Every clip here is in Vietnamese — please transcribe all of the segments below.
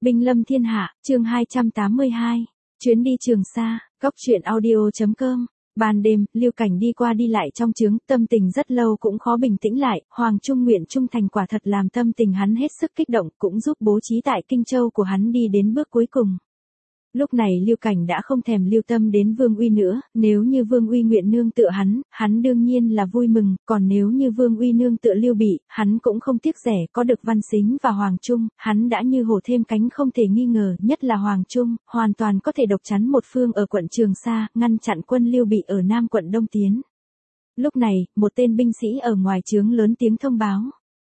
Binh lâm thiên hạ, chương 282. Chuyến đi Trường Sa, góc truyện audio.com. Ban đêm, Lưu Cảnh đi qua đi lại trong trướng, tâm tình rất lâu cũng khó bình tĩnh lại, Hoàng Trung nguyện trung thành quả thật làm tâm tình hắn hết sức kích động, cũng giúp bố trí tại Kinh Châu của hắn đi đến bước cuối cùng. Lúc này Lưu Cảnh đã không thèm lưu tâm đến Vương Uy nữa, nếu như Vương Uy nguyện nương tựa hắn đương nhiên là vui mừng, còn nếu như Vương Uy nương tựa Lưu Bị, hắn cũng không tiếc rẻ, có được Văn Sính và Hoàng Trung, hắn đã như hổ thêm cánh không thể nghi ngờ, nhất là Hoàng Trung, hoàn toàn có thể độc chắn một phương ở quận Trường Sa, ngăn chặn quân Lưu Bị ở Nam quận Đông tiến. Lúc này, một tên binh sĩ ở ngoài trướng lớn tiếng thông báo.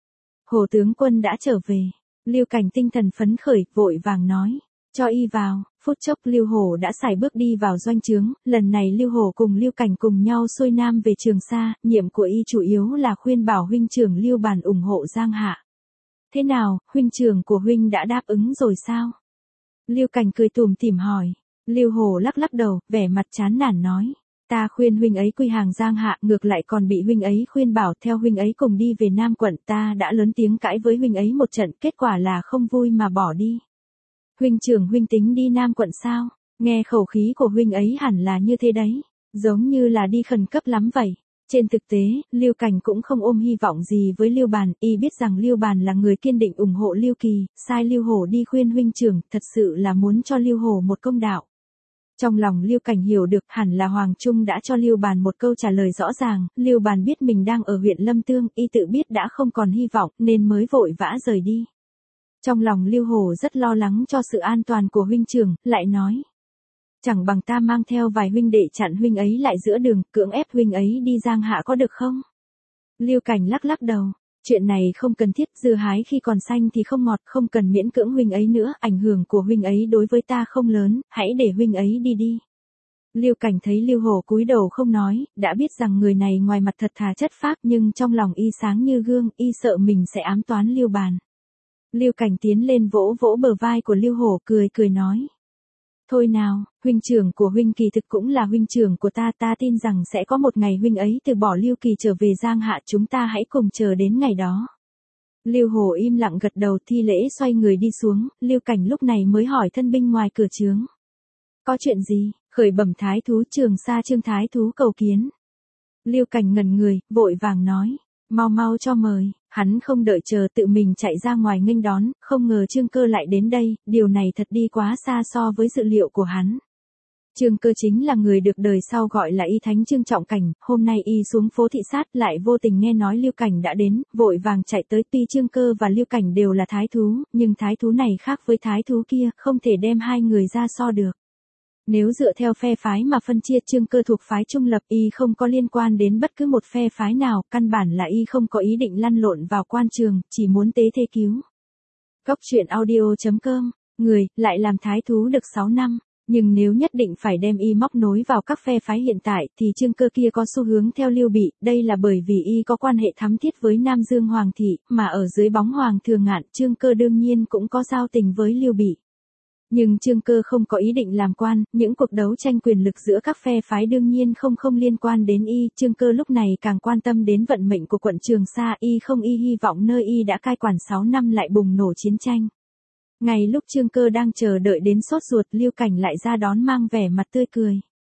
Hồ tướng quân đã trở về. Lưu Cảnh tinh thần phấn khởi, vội vàng nói. Cho y vào, phút chốc Lưu Hổ đã sải bước đi vào doanh trướng, lần này Lưu Hổ cùng Lưu Cảnh cùng nhau xuôi nam về Trường Sa, nhiệm của y chủ yếu là khuyên bảo huynh trưởng Lưu Bàn ủng hộ Giang Hạ. Thế nào, huynh trưởng của huynh đã đáp ứng rồi sao? Lưu Cảnh cười tủm tỉm hỏi. Lưu Hổ lắc lắc đầu, vẻ mặt chán nản nói. Ta khuyên huynh ấy quy hàng Giang Hạ, ngược lại còn bị huynh ấy khuyên bảo theo huynh ấy cùng đi về Nam quận, ta đã lớn tiếng cãi với huynh ấy một trận, kết quả là không vui mà bỏ đi. Huynh trưởng huynh tính đi Nam quận sao? Nghe khẩu khí của huynh ấy hẳn là như thế đấy, giống như là đi khẩn cấp lắm vậy. Trên thực tế, Lưu Cảnh cũng không ôm hy vọng gì với Lưu Bàn, y biết rằng Lưu Bàn là người kiên định ủng hộ Lưu Kỳ, sai Lưu Hổ đi khuyên huynh trưởng, thật sự là muốn cho Lưu Hổ một công đạo. Trong lòng Lưu Cảnh hiểu được hẳn là Hoàng Trung đã cho Lưu Bàn một câu trả lời rõ ràng, Lưu Bàn biết mình đang ở huyện Lâm Tương, y tự biết đã không còn hy vọng nên mới vội vã rời đi. Trong lòng Lưu Hổ rất lo lắng cho sự an toàn của huynh trưởng, lại nói. Chẳng bằng ta mang theo vài huynh đệ chặn huynh ấy lại giữa đường, cưỡng ép huynh ấy đi Giang Hạ có được không? Lưu Cảnh lắc lắc đầu. Chuyện này không cần thiết, dưa hái khi còn xanh thì không ngọt, không cần miễn cưỡng huynh ấy nữa, ảnh hưởng của huynh ấy đối với ta không lớn, hãy để huynh ấy đi đi. Lưu Cảnh thấy Lưu Hổ cúi đầu không nói, đã biết rằng người này ngoài mặt thật thà chất phác nhưng trong lòng y sáng như gương, y sợ mình sẽ ám toán Lưu Bàn. Lưu Cảnh tiến lên vỗ vỗ bờ vai của Lưu Hổ cười nói. Thôi nào, huynh trưởng của huynh kỳ thực cũng là huynh trưởng của ta, ta tin rằng sẽ có một ngày huynh ấy từ bỏ Lưu Kỳ trở về Giang Hạ, chúng ta hãy cùng chờ đến ngày đó. Lưu Hổ im lặng gật đầu, thi lễ xoay người đi xuống, Lưu Cảnh lúc này mới hỏi thân binh ngoài cửa trướng. Có chuyện gì? Khởi bẩm thái thú, Trường Sa Trương thái thú cầu kiến. Lưu Cảnh ngẩn người, vội vàng nói. Mau mau cho mời, hắn không đợi chờ tự mình chạy ra ngoài nghênh đón, không ngờ Trương Cơ lại đến đây, điều này thật đi quá xa so với dự liệu của hắn. Trương Cơ chính là người được đời sau gọi là Y Thánh Trương Trọng Cảnh, hôm nay y xuống phố thị sát lại vô tình nghe nói Lưu Cảnh đã đến, vội vàng chạy tới, tuy Trương Cơ và Lưu Cảnh đều là thái thú, nhưng thái thú này khác với thái thú kia, không thể đem hai người ra so được. Nếu dựa theo phe phái mà phân chia, Trương Cơ thuộc phái trung lập, y không có liên quan đến bất cứ một phe phái nào, căn bản là y không có ý định lăn lộn vào quan trường, chỉ muốn tế thế cứu. Góc truyện audio.com, người, lại làm thái thú được 6 năm, nhưng nếu nhất định phải đem y móc nối vào các phe phái hiện tại, thì Trương Cơ kia có xu hướng theo Lưu Bị, đây là bởi vì y có quan hệ thắm thiết với Nam Dương Hoàng thị, mà ở dưới bóng Hoàng Thường Ngạn, Trương Cơ đương nhiên cũng có giao tình với Lưu Bị. Nhưng Trương Cơ không có ý định làm quan, những cuộc đấu tranh quyền lực giữa các phe phái đương nhiên không liên quan đến y, Trương Cơ lúc này càng quan tâm đến vận mệnh của quận Trường Sa, y không hy vọng nơi y đã cai quản 6 năm lại bùng nổ chiến tranh. Ngày lúc Trương Cơ đang chờ đợi đến sốt ruột, Lưu Cảnh lại ra đón mang vẻ mặt tươi cười.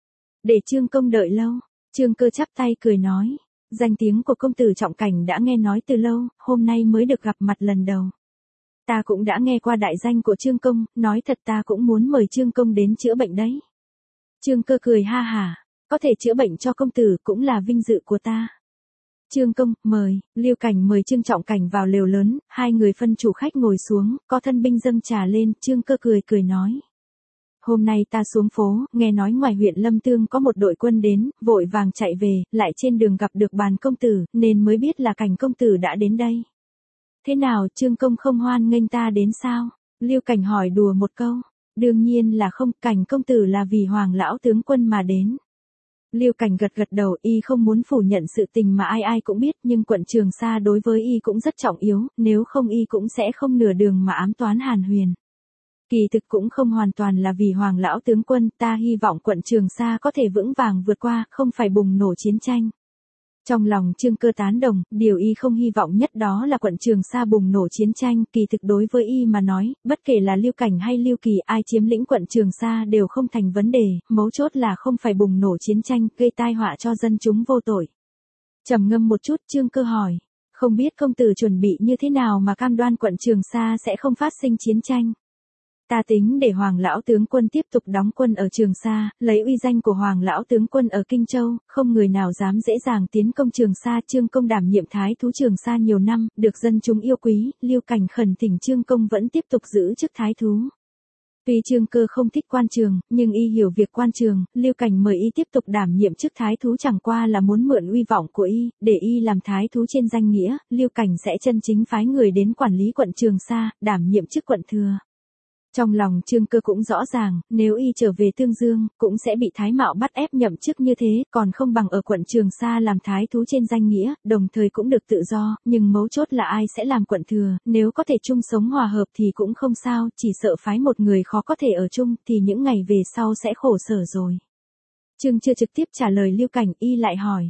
Để Trương công đợi lâu, Trương Cơ chắp tay cười nói, danh tiếng của công tử Trọng Cảnh đã nghe nói từ lâu, hôm nay mới được gặp mặt lần đầu. Ta cũng đã nghe qua đại danh của Trương công, nói thật ta cũng muốn mời Trương công đến chữa bệnh đấy. Trương Cơ cười ha hả, có thể chữa bệnh cho công tử cũng là vinh dự của ta. Trương công, mời, Lưu Cảnh mời Trương Trọng Cảnh vào lều lớn, hai người phân chủ khách ngồi xuống, có thân binh dâng trà lên, Trương Cơ cười nói. Hôm nay ta xuống phố, nghe nói ngoài huyện Lâm Tương có một đội quân đến, vội vàng chạy về, lại trên đường gặp được Bàn công tử, nên mới biết là Cảnh công tử đã đến đây. Thế nào, Trương công không hoan nghênh ta đến sao? Lưu Cảnh hỏi đùa một câu. Đương nhiên là không, Cảnh công tử là vì Hoàng lão tướng quân mà đến. Lưu Cảnh gật đầu, y không muốn phủ nhận sự tình mà ai cũng biết, nhưng quận Trường Sa đối với y cũng rất trọng yếu, nếu không y cũng sẽ không nửa đường mà ám toán Hàn Huyền. Kỳ thực cũng không hoàn toàn là vì Hoàng lão tướng quân, ta hy vọng quận Trường Sa có thể vững vàng vượt qua, không phải bùng nổ chiến tranh. Trong lòng Trương Cơ tán đồng, điều y không hy vọng nhất đó là quận Trường Sa bùng nổ chiến tranh, kỳ thực đối với y mà nói, bất kể là Lưu Cảnh hay Lưu Kỳ ai chiếm lĩnh quận Trường Sa đều không thành vấn đề, mấu chốt là không phải bùng nổ chiến tranh, gây tai họa cho dân chúng vô tội. Trầm ngâm một chút, Trương Cơ hỏi, không biết công tử chuẩn bị như thế nào mà cam đoan quận Trường Sa sẽ không phát sinh chiến tranh? Ta tính để Hoàng lão tướng quân tiếp tục đóng quân ở Trường Sa, lấy uy danh của Hoàng lão tướng quân ở Kinh Châu, không người nào dám dễ dàng tiến công Trường Sa. Trương Công đảm nhiệm thái thú Trường Sa nhiều năm, được dân chúng yêu quý, Lưu Cảnh khẩn thỉnh Trương Công vẫn tiếp tục giữ chức thái thú. Tuy Trương Cơ không thích quan trường, nhưng y hiểu việc quan trường, Lưu Cảnh mời y tiếp tục đảm nhiệm chức thái thú chẳng qua là muốn mượn uy vọng của y, để y làm thái thú trên danh nghĩa, Lưu Cảnh sẽ chân chính phái người đến quản lý quận Trường Sa, đảm nhiệm chức quận thừa. Trong lòng Trương Cơ cũng rõ ràng, nếu y trở về Tương Dương, cũng sẽ bị Thái Mạo bắt ép nhậm chức như thế, còn không bằng ở quận Trường Sa làm thái thú trên danh nghĩa, đồng thời cũng được tự do, nhưng mấu chốt là ai sẽ làm quận thừa, nếu có thể chung sống hòa hợp thì cũng không sao, chỉ sợ phái một người khó có thể ở chung, thì những ngày về sau sẽ khổ sở rồi. Trương chưa trực tiếp trả lời Lưu Cảnh, y lại hỏi.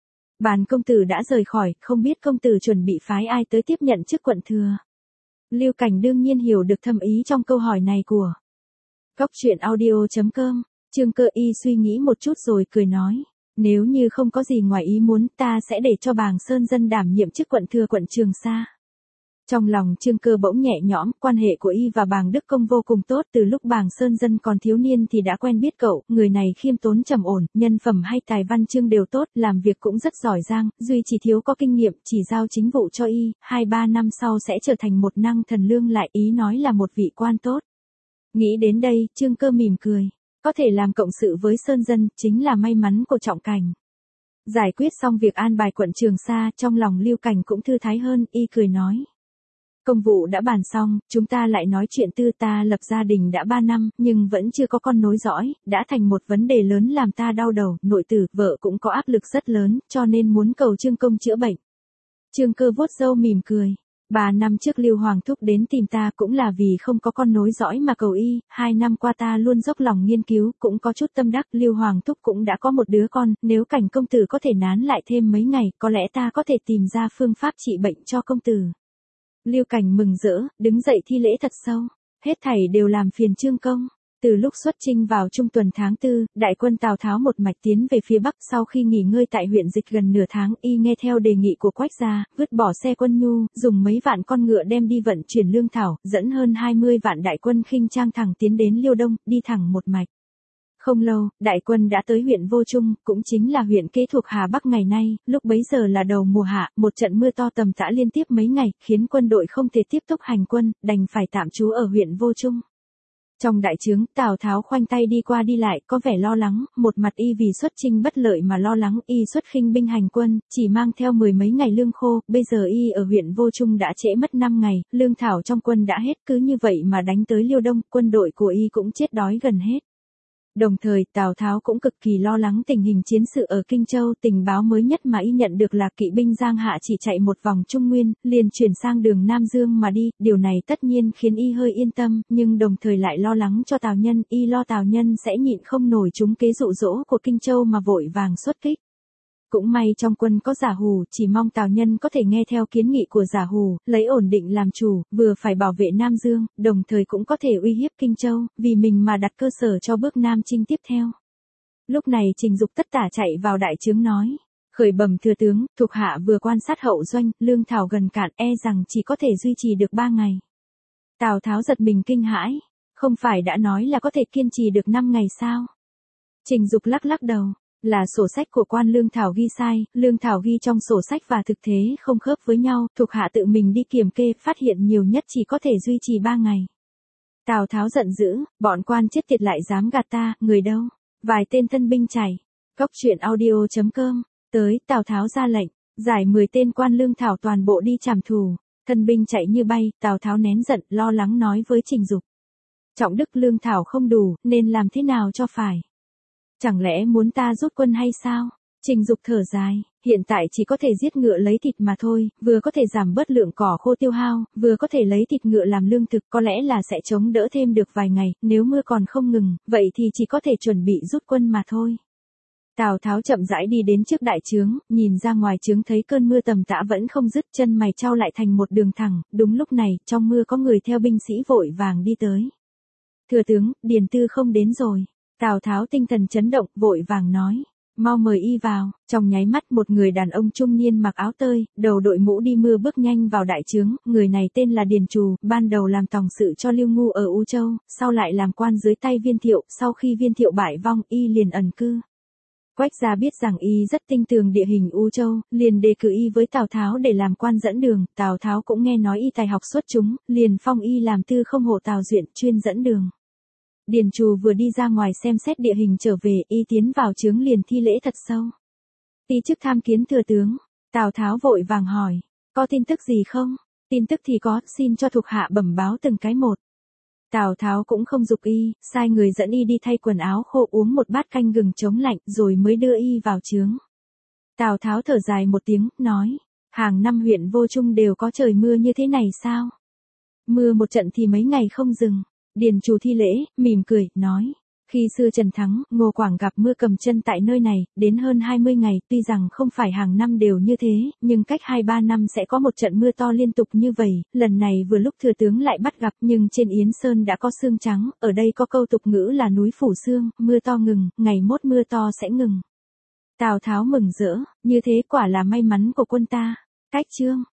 Bàn công tử đã rời khỏi, không biết công tử chuẩn bị phái ai tới tiếp nhận chức quận thừa? Lưu Cảnh đương nhiên hiểu được thâm ý trong câu hỏi này của Cóc Truyện Audio.com. Trương Cơ y suy nghĩ một chút rồi cười nói, nếu như không có gì ngoài ý muốn, ta sẽ để cho Bàng Sơn Dân đảm nhiệm chức quận thừa quận Trường Sa. Trong lòng Trương Cơ bỗng nhẹ nhõm, quan hệ của y và Bàng Đức Công vô cùng tốt, từ lúc Bàng Sơn Dân còn thiếu niên thì đã quen biết cậu, người này khiêm tốn trầm ổn, nhân phẩm hay tài văn chương đều tốt, làm việc cũng rất giỏi giang, duy chỉ thiếu có kinh nghiệm, chỉ giao chính vụ cho y, 2-3 năm sau sẽ trở thành một năng thần lương lại, ý nói là một vị quan tốt. Nghĩ đến đây, Trương Cơ mỉm cười, có thể làm cộng sự với Sơn Dân, chính là may mắn của Trọng Cảnh. Giải quyết xong việc an bài quận Trường Sa, trong lòng Lưu Cảnh cũng thư thái hơn, y cười nói. Công vụ đã bàn xong, chúng ta lại nói chuyện tư. Ta lập gia đình đã 3 năm, nhưng vẫn chưa có con nối dõi, đã thành một vấn đề lớn làm ta đau đầu, nội tử, vợ cũng có áp lực rất lớn, cho nên muốn cầu Trương Công chữa bệnh. Trương Cơ vuốt râu mỉm cười. 3 năm trước Lưu Hoàng Thúc đến tìm ta cũng là vì không có con nối dõi mà cầu y, 2 năm qua ta luôn dốc lòng nghiên cứu, cũng có chút tâm đắc, Lưu Hoàng Thúc cũng đã có một đứa con, nếu Cảnh công tử có thể nán lại thêm mấy ngày, có lẽ ta có thể tìm ra phương pháp trị bệnh cho công tử. Lưu Cảnh mừng rỡ, đứng dậy thi lễ thật sâu, hết thảy đều làm phiền Trương Công. Từ lúc xuất chinh vào trung tuần tháng 4, đại quân Tào Tháo một mạch tiến về phía Bắc, sau khi nghỉ ngơi tại huyện Dịch gần nửa tháng, y nghe theo đề nghị của Quách gia, vứt bỏ xe quân nhu, dùng mấy vạn con ngựa đem đi vận chuyển lương thảo, dẫn hơn 20 vạn đại quân khinh trang thẳng tiến đến Liêu Đông, đi thẳng một mạch. Không lâu, đại quân đã tới huyện Vô Trung, cũng chính là huyện kế thuộc Hà Bắc ngày nay, lúc bấy giờ là đầu mùa hạ, một trận mưa to tầm tã liên tiếp mấy ngày, khiến quân đội không thể tiếp tục hành quân, đành phải tạm trú ở huyện Vô Trung. Trong đại trướng, Tào Tháo khoanh tay đi qua đi lại, có vẻ lo lắng, một mặt y vì xuất chinh bất lợi mà lo lắng, y xuất khinh binh hành quân, chỉ mang theo 10 mấy ngày lương khô, bây giờ y ở huyện Vô Trung đã trễ mất 5 ngày, lương thảo trong quân đã hết, cứ như vậy mà đánh tới Liêu Đông, quân đội của y cũng chết đói gần hết. Đồng thời, Tào Tháo cũng cực kỳ lo lắng tình hình chiến sự ở Kinh Châu, tình báo mới nhất mà y nhận được là kỵ binh Giang Hạ chỉ chạy một vòng Trung Nguyên, liền chuyển sang đường Nam Dương mà đi, điều này tất nhiên khiến y hơi yên tâm, nhưng đồng thời lại lo lắng cho Tào Nhân, y lo Tào Nhân sẽ nhịn không nổi chúng kế dụ dỗ của Kinh Châu mà vội vàng xuất kích. Cũng may trong quân có Giả Hù, chỉ mong Tào Nhân có thể nghe theo kiến nghị của Giả Hù, lấy ổn định làm chủ, vừa phải bảo vệ Nam Dương, đồng thời cũng có thể uy hiếp Kinh Châu, vì mình mà đặt cơ sở cho bước Nam chinh tiếp theo. Lúc này Trình Dục tất tả chạy vào đại trướng nói, khởi bẩm thừa tướng, thuộc hạ vừa quan sát hậu doanh, lương thảo gần cạn, e rằng chỉ có thể duy trì được 3 ngày. Tào Tháo giật mình kinh hãi, không phải đã nói là có thể kiên trì được 5 ngày sao? Trình Dục lắc lắc đầu. Là sổ sách của quan lương thảo ghi sai, lương thảo ghi trong sổ sách và thực tế không khớp với nhau, thuộc hạ tự mình đi kiểm kê, phát hiện nhiều nhất chỉ có thể duy trì 3 ngày. Tào Tháo giận dữ, bọn quan chết tiệt lại dám gạt ta, người đâu? Vài tên thân binh chạy. Cóc Truyện Audio.com. Tới, Tào Tháo ra lệnh, giải 10 tên quan lương thảo toàn bộ đi trảm thù. Thân binh chạy như bay, Tào Tháo nén giận, lo lắng nói với Trình Dục. Trọng đức lương thảo không đủ, nên làm thế nào cho phải? Chẳng lẽ muốn ta rút quân hay sao? Trình Dục thở dài, hiện tại chỉ có thể giết ngựa lấy thịt mà thôi, vừa có thể giảm bớt lượng cỏ khô tiêu hao, vừa có thể lấy thịt ngựa làm lương thực, có lẽ là sẽ chống đỡ thêm được vài ngày, nếu mưa còn không ngừng, vậy thì chỉ có thể chuẩn bị rút quân mà thôi. Tào Tháo chậm rãi đi đến trước đại trướng, nhìn ra ngoài trướng thấy cơn mưa tầm tã vẫn không dứt, chân mày chau lại thành một đường thẳng, đúng lúc này, trong mưa có người theo binh sĩ vội vàng đi tới. Thừa tướng, Điền Tư không đến rồi. Tào Tháo tinh thần chấn động, vội vàng nói. Mau mời y vào. Trong nháy mắt một người đàn ông trung niên mặc áo tơi, đầu đội mũ đi mưa bước nhanh vào đại trướng. Người này tên là Điền Trù, ban đầu làm tòng sự cho Lưu Ngu ở U Châu, sau lại làm quan dưới tay Viên Thiệu. Sau khi Viên Thiệu bại vong, y liền ẩn cư. Quách gia biết rằng y rất tinh tường địa hình U Châu, liền đề cử y với Tào Tháo để làm quan dẫn đường. Tào Tháo cũng nghe nói y tài học xuất chúng, liền phong y làm tư không hộ Tào Duyện, chuyên dẫn đường. Điền Trù vừa đi ra ngoài xem xét địa hình trở về, y tiến vào trướng liền thi lễ thật sâu. Ti chức tham kiến thừa tướng. Tào Tháo vội vàng hỏi, có tin tức gì không? Tin tức thì có, xin cho thuộc hạ bẩm báo từng cái một. Tào Tháo cũng không giục y, sai người dẫn y đi thay quần áo khô, uống một bát canh gừng chống lạnh rồi mới đưa y vào trướng. Tào Tháo thở dài một tiếng, nói, hàng năm huyện Vô Trung đều có trời mưa như thế này sao? Mưa một trận thì mấy ngày không dừng. Điền Trù thi lễ, mỉm cười, nói, khi xưa Trần Thắng, Ngô Quảng gặp mưa cầm chân tại nơi này, đến hơn 20 ngày, tuy rằng không phải hàng năm đều như thế, nhưng cách 2-3 năm sẽ có một trận mưa to liên tục như vậy, lần này vừa lúc thừa tướng lại bắt gặp, nhưng trên Yến Sơn đã có sương trắng, ở đây có câu tục ngữ là núi phủ sương, mưa to ngừng, ngày mốt mưa to sẽ ngừng. Tào Tháo mừng rỡ, như thế quả là may mắn của quân ta. Cách chương